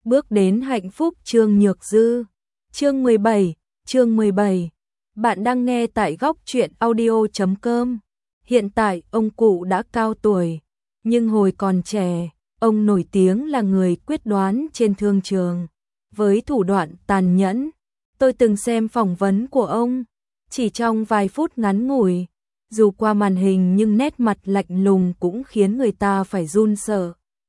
Bước đến hạnh phúc Trương Nhược Dư. Chương 17. Bạn đang nghe tại góc truyện audio.com. Hiện tại ông cụ đã cao tuổi, nhưng hồi còn trẻ, ông nổi tiếng là người quyết đoán trên thương trường, với thủ đoạn tàn nhẫn. Tôi từng xem phỏng vấn của ông, chỉ trong vài phút ngắn ngủi, dù qua màn hình nhưng nét mặt lạnh lùng cũng khiến người ta phải run sợ.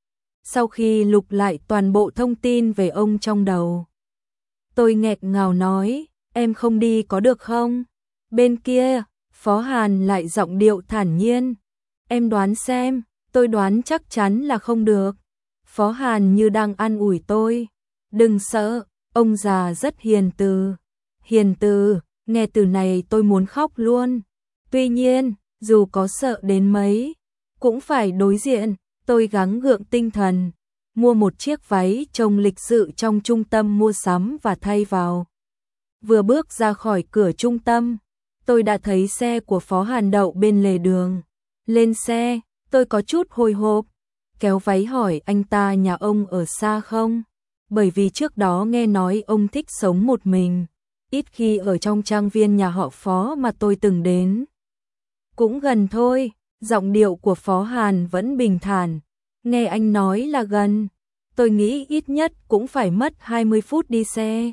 Sau khi lục lại toàn bộ thông tin về ông trong đầu, tôi nghẹn ngào nói, em không đi có được không? Bên kia, Phó Hàn lại giọng điệu thản nhiên, em đoán xem. Tôi đoán chắc chắn là không được. Phó Hàn như đang an ủi tôi, đừng sợ, ông già rất hiền từ. Hiền từ, nghe từ này tôi muốn khóc luôn. Tuy nhiên, dù có sợ đến mấy, cũng phải đối diện. Tôi gắng gượng tinh thần, mua một chiếc váy trông lịch sự trong trung tâm mua sắm và thay vào. Vừa bước ra khỏi cửa trung tâm, tôi đã thấy xe của Phó Hàn đậu bên lề đường. Lên xe, tôi có chút hồi hộp, kéo váy hỏi anh ta nhà ông ở xa không? Bởi vì trước đó nghe nói ông thích sống một mình, ít khi ở trong trang viên nhà họ Phó mà tôi từng đến. Cũng gần thôi, giọng điệu của Phó Hàn vẫn bình thản, nghe anh nói là gần, tôi nghĩ ít nhất cũng phải mất 20 phút đi xe.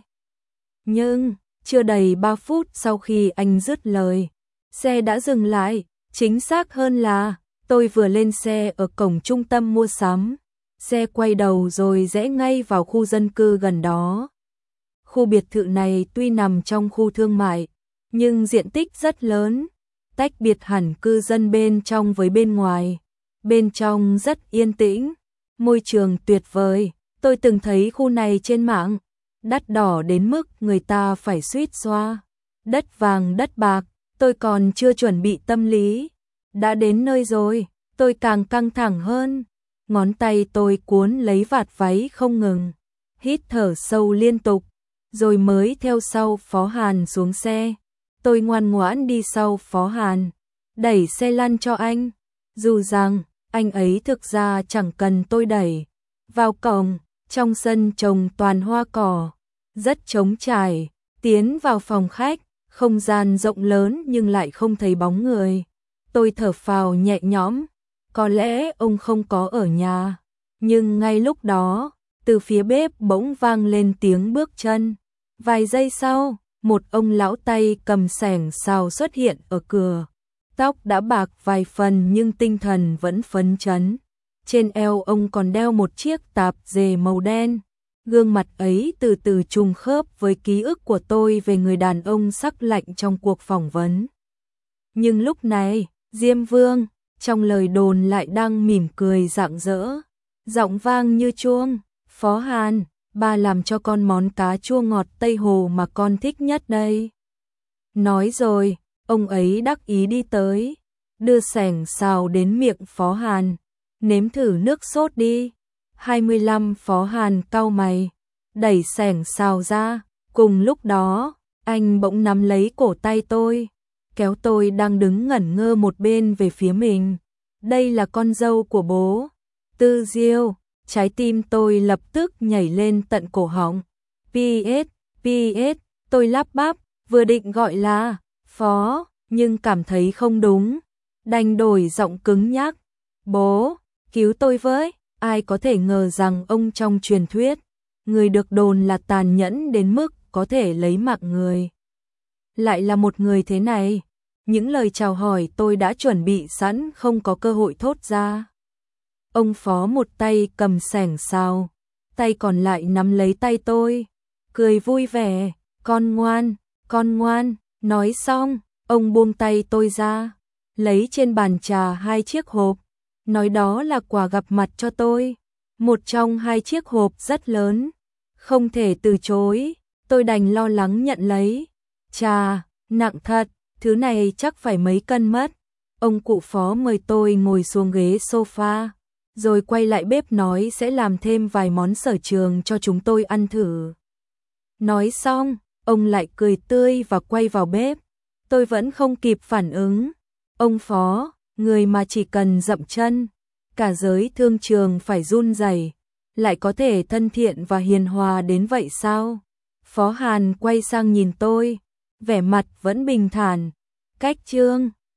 Nhưng, chưa đầy 3 phút sau khi anh dứt lời, xe đã dừng lại, chính xác hơn là tôi vừa lên xe ở cổng trung tâm mua sắm, xe quay đầu rồi rẽ ngay vào khu dân cư gần đó. Khu biệt thự này tuy nằm trong khu thương mại, nhưng diện tích rất lớn, tách biệt hẳn cư dân bên trong với bên ngoài. Bên trong rất yên tĩnh, môi trường tuyệt vời, tôi từng thấy khu này trên mạng, đắt đỏ đến mức người ta phải suýt xoa. Đất vàng đất bạc, tôi còn chưa chuẩn bị tâm lý. Đã đến nơi rồi, tôi càng căng thẳng hơn. Ngón tay tôi cuốn lấy vạt váy không ngừng, hít thở sâu liên tục, rồi mới theo sau Phó Hàn xuống xe. Tôi ngoan ngoãn đi sau Phó Hàn, đẩy xe lăn cho anh, dù rằng anh ấy thực ra chẳng cần tôi đẩy. Vào cổng, trong sân trồng toàn hoa cỏ, rất trống trải, tiến vào phòng khách, không gian rộng lớn nhưng lại không thấy bóng người. Tôi thở phào nhẹ nhõm, có lẽ ông không có ở nhà. Nhưng ngay lúc đó, từ phía bếp bỗng vang lên tiếng bước chân. Vài giây sau, một ông lão tay cầm xẻng xào xuất hiện ở cửa. Tóc đã bạc vài phần nhưng tinh thần vẫn phấn chấn. Trên eo ông còn đeo một chiếc tạp dề màu đen. Gương mặt ấy từ từ trùng khớp với ký ức của tôi về người đàn ông sắc lạnh trong cuộc phỏng vấn. Nhưng lúc này, Diêm Vương, trong lời đồn lại đang mỉm cười rạng rỡ. Giọng vang như chuông, Phó Hàn, ba làm cho con món cá chua ngọt Tây Hồ mà con thích nhất đây. Nói rồi, ông ấy đắc ý đi tới, đưa xẻng xào đến miệng Phó Hàn, nếm thử nước sốt đi. 25 Phó Hàn cau mày, đẩy xẻng xào ra, cùng lúc đó, anh bỗng nắm lấy cổ tay tôi, kéo tôi đang đứng ngẩn ngơ một bên về phía mình. Đây là con dâu của bố, Tư Diêu. Trái tim tôi lập tức nhảy lên tận cổ họng. PS, tôi lắp bắp, vừa định gọi là Phó, nhưng cảm thấy không đúng, đành đổi giọng cứng nhắc. Bố, cứu tôi với. Ai có thể ngờ rằng ông trong truyền thuyết, người được đồn là tàn nhẫn đến mức có thể lấy mạng người, lại là một người thế này. Những lời chào hỏi tôi đã chuẩn bị sẵn không có cơ hội thốt ra. Ông Phó một tay cầm xẻng xào, tay còn lại nắm lấy tay tôi, cười vui vẻ, con ngoan. Nói xong, ông buông tay tôi ra, lấy trên bàn trà 2 chiếc hộp, nói đó là quà gặp mặt cho tôi. Một trong 2 chiếc hộp rất lớn, không thể từ chối, tôi đành lo lắng nhận lấy. Chà, nặng thật, thứ này chắc phải mấy cân mất. Ông cụ Phó mời tôi ngồi xuống ghế sofa, rồi quay lại bếp nói sẽ làm thêm vài món sở trường cho chúng tôi ăn thử. Nói xong, ông lại cười tươi và quay vào bếp. Tôi vẫn không kịp phản ứng. Ông Phó, người mà chỉ cần dậm chân, cả giới thương trường phải run rẩy. lại có thể thân thiện và hiền hòa đến vậy sao? Phó Hàn quay sang nhìn tôi, vẻ mặt vẫn bình thản. Cách Trương